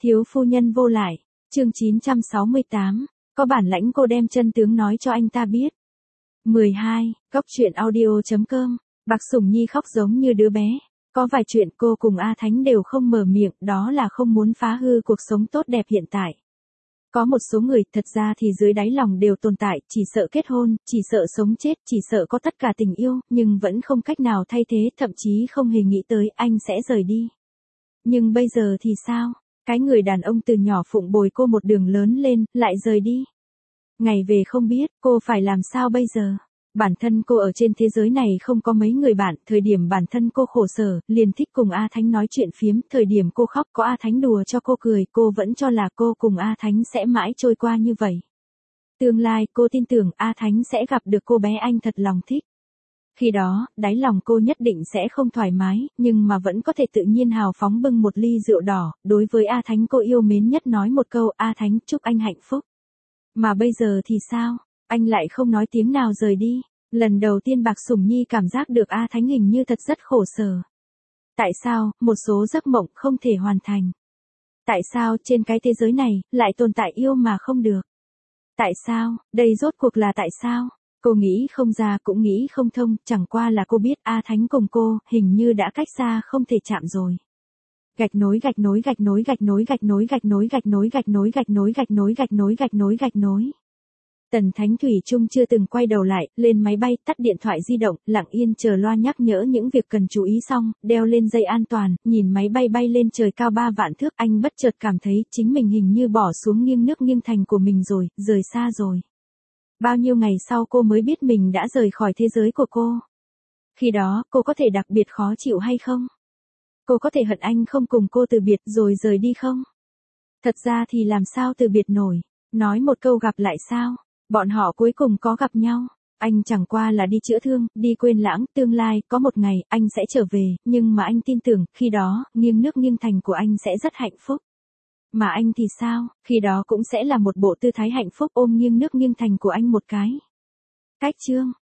Thiếu phu nhân vô lại, chương 968, có bản lãnh cô đem chân tướng nói cho anh ta biết. 12, Góc truyện audio.com, Bạc Sủng Nhi khóc giống như đứa bé. Có vài chuyện cô cùng A Thánh đều không mở miệng, đó là không muốn phá hư cuộc sống tốt đẹp hiện tại. Có một số người thật ra thì dưới đáy lòng đều tồn tại, chỉ sợ kết hôn, chỉ sợ sống chết, chỉ sợ có tất cả tình yêu, nhưng vẫn không cách nào thay thế, thậm chí không hề nghĩ tới anh sẽ rời đi. Nhưng bây giờ thì sao? Cái người đàn ông từ nhỏ phụng bồi cô một đường lớn lên, lại rời đi. Ngày về không biết, cô phải làm sao bây giờ? Bản thân cô ở trên thế giới này không có mấy người bạn, thời điểm bản thân cô khổ sở, liền thích cùng A Thánh nói chuyện phiếm, thời điểm cô khóc có A Thánh đùa cho cô cười, cô vẫn cho là cô cùng A Thánh sẽ mãi trôi qua như vậy. Tương lai cô tin tưởng A Thánh sẽ gặp được cô bé anh thật lòng thích. Khi đó, đáy lòng cô nhất định sẽ không thoải mái, nhưng mà vẫn có thể tự nhiên hào phóng bưng một ly rượu đỏ, đối với A Thánh cô yêu mến nhất nói một câu, A Thánh chúc anh hạnh phúc. Mà bây giờ thì sao? Anh lại không nói tiếng nào rời đi. Lần đầu tiên Bạc Sủng Nhi cảm giác được A Thánh hình như thật rất khổ sở. Tại sao, một số giấc mộng không thể hoàn thành? Tại sao, trên cái thế giới này, lại tồn tại yêu mà không được? Tại sao, đây rốt cuộc là tại sao? Cô nghĩ không ra cũng nghĩ không thông, chẳng qua là cô biết A Thánh cùng cô, hình như đã cách xa không thể chạm rồi. Gạch nối gạch nối gạch nối gạch nối gạch nối gạch nối gạch nối gạch nối gạch nối gạch nối gạch nối gạch nối gạch nối. Tần Thánh thủy chung chưa từng quay đầu lại, lên máy bay, tắt điện thoại di động, lặng yên chờ loa nhắc nhở những việc cần chú ý xong, đeo lên dây an toàn, nhìn máy bay bay lên trời cao 3 vạn thước, anh bất chợt cảm thấy chính mình hình như bỏ xuống nghiêng nước nghiêng thành của mình rồi, rời xa rồi. Bao nhiêu ngày sau cô mới biết mình đã rời khỏi thế giới của cô. Khi đó, cô có thể đặc biệt khó chịu hay không? Cô có thể hận anh không cùng cô từ biệt rồi rời đi không? Thật ra thì làm sao từ biệt nổi, nói một câu gặp lại sao? Bọn họ cuối cùng có gặp nhau. Anh chẳng qua là đi chữa thương, đi quên lãng, tương lai, có một ngày, anh sẽ trở về, nhưng mà anh tin tưởng, khi đó, nghiêng nước nghiêng thành của anh sẽ rất hạnh phúc. Mà anh thì sao, khi đó cũng sẽ là một bộ tư thái hạnh phúc ôm nghiêng nước nghiêng thành của anh một cái. Cách chương.